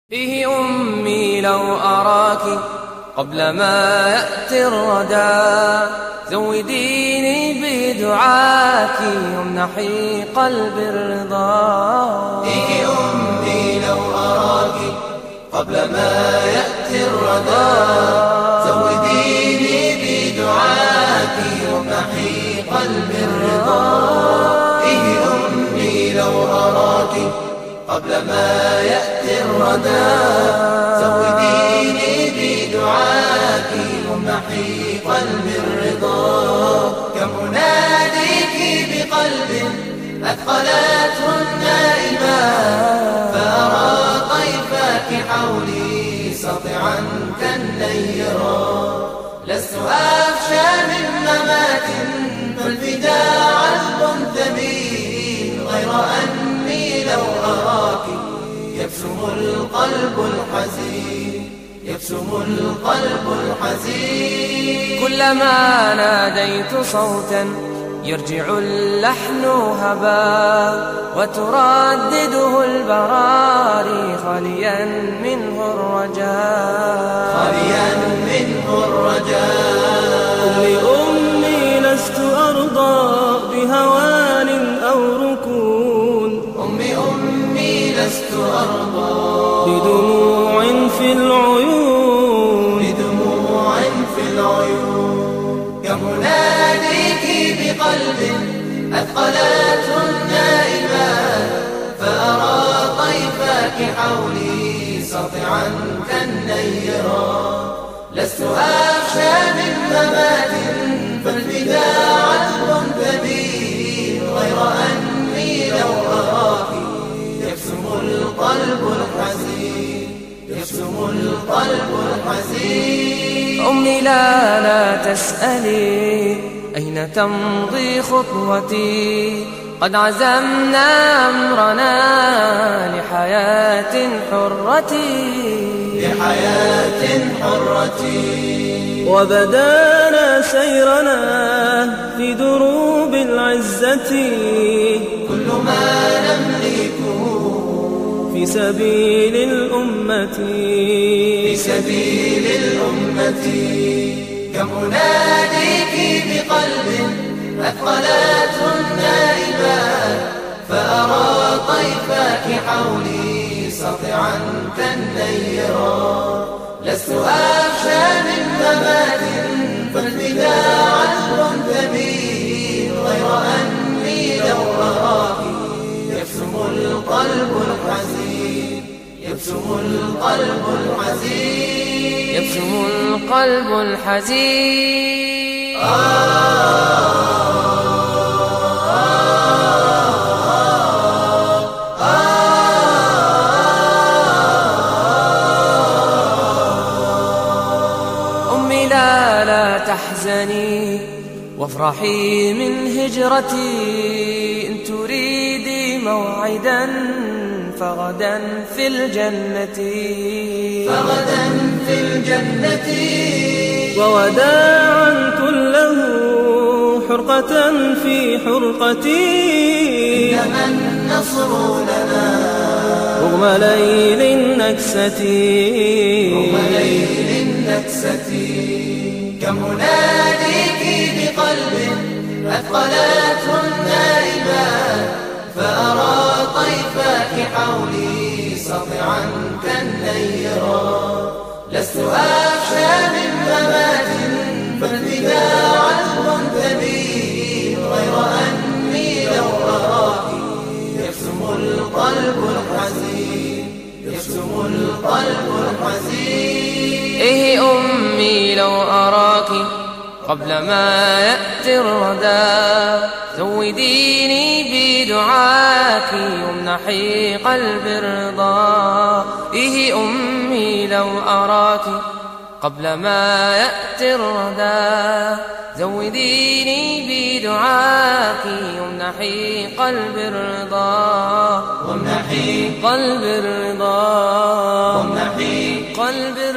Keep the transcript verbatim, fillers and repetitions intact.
إيه أمي لو أراك قبل ما يأتي الردى، زوديني بدعاك وامنحي قلبي الرضا. إيه أمي لو أراك قبل ما يأتي الردى، زوديني بدعاك وامنحي قلبي الرضا. إيه أمي لو أراك قبل ما يأتي الردى، زوديني بدعاك وامنحي قلبي الرضا. كمناديك بقلب أثقلته النائبات، فأرى طيفك حولي سطعا كالنيرا. لست أخشى من ممات فالفداء عذب ثمين، غير أني لو أراك يبسم القلب الحزين، يبسم القلب الحزين. كلما ناديت صوتا يرجع اللحن هبا، وتردده البراري خاليا منه الرجاء، خاليا منه الرجاء. قل لأمي لست أرضى بهوان أو ركون، أمي أمي لست أرضى بدموع في العيون، بدموع في العيون. كمناديك بقلب أثقلته النائبات، فأرى طيفك حولي سطعا كالنيرا. لست أخشى من ممات فالفداء عذب ثمين، غير أني لو أراك يبسم القلب الحزين، يبسم القلب الحزين. أمي لا لا تسألي أين تمضي خطوتي، قد عزمنا أمرنا لحياة حرة، لحياة حرة. وبدانا سيرنا في دروب العزة، كل ما نملكه في سبيل الأمة، في سبيل الأمة. كمناديك بقلب أثقلته النائبات، فأرى طيفك حولي سطعا كالنيرا. لست أخشى من ممات فالفداء عذب ثمين، غير أني لو أراك يبسم القلب الحزين، يبسم القلب الحزين، يبسم القلب الحزين. آه لا لا تحزني وافرحي من هجرتي، إن تريدي موعدا فغدا في الجنة، فغدا في الجنة. ووداعا كله حرقة في حرقتي، إنما النصر لنا رغم ليل النكسة، رغم ليل النكسة. كمناديك بقلب أثقلته النائبات، فأرى طيفك حولي سطعا كالنيرا. لست أخشى من ممات فالفداء عذب ثمين، غير أني لو أراك يبسم القلب الحزين، يبسم القلب الحزين. إيه أمي لو أراك قبل ما يأتي الردى، زوديني بدعاك وامنحي قلبي الرضا. إيه أمي لو أراك قبل ما يأتي الردى، زوديني بدعاك وامنحي قلبي الرضا، وامنحي قلبي الرضا، وامنحي قلبي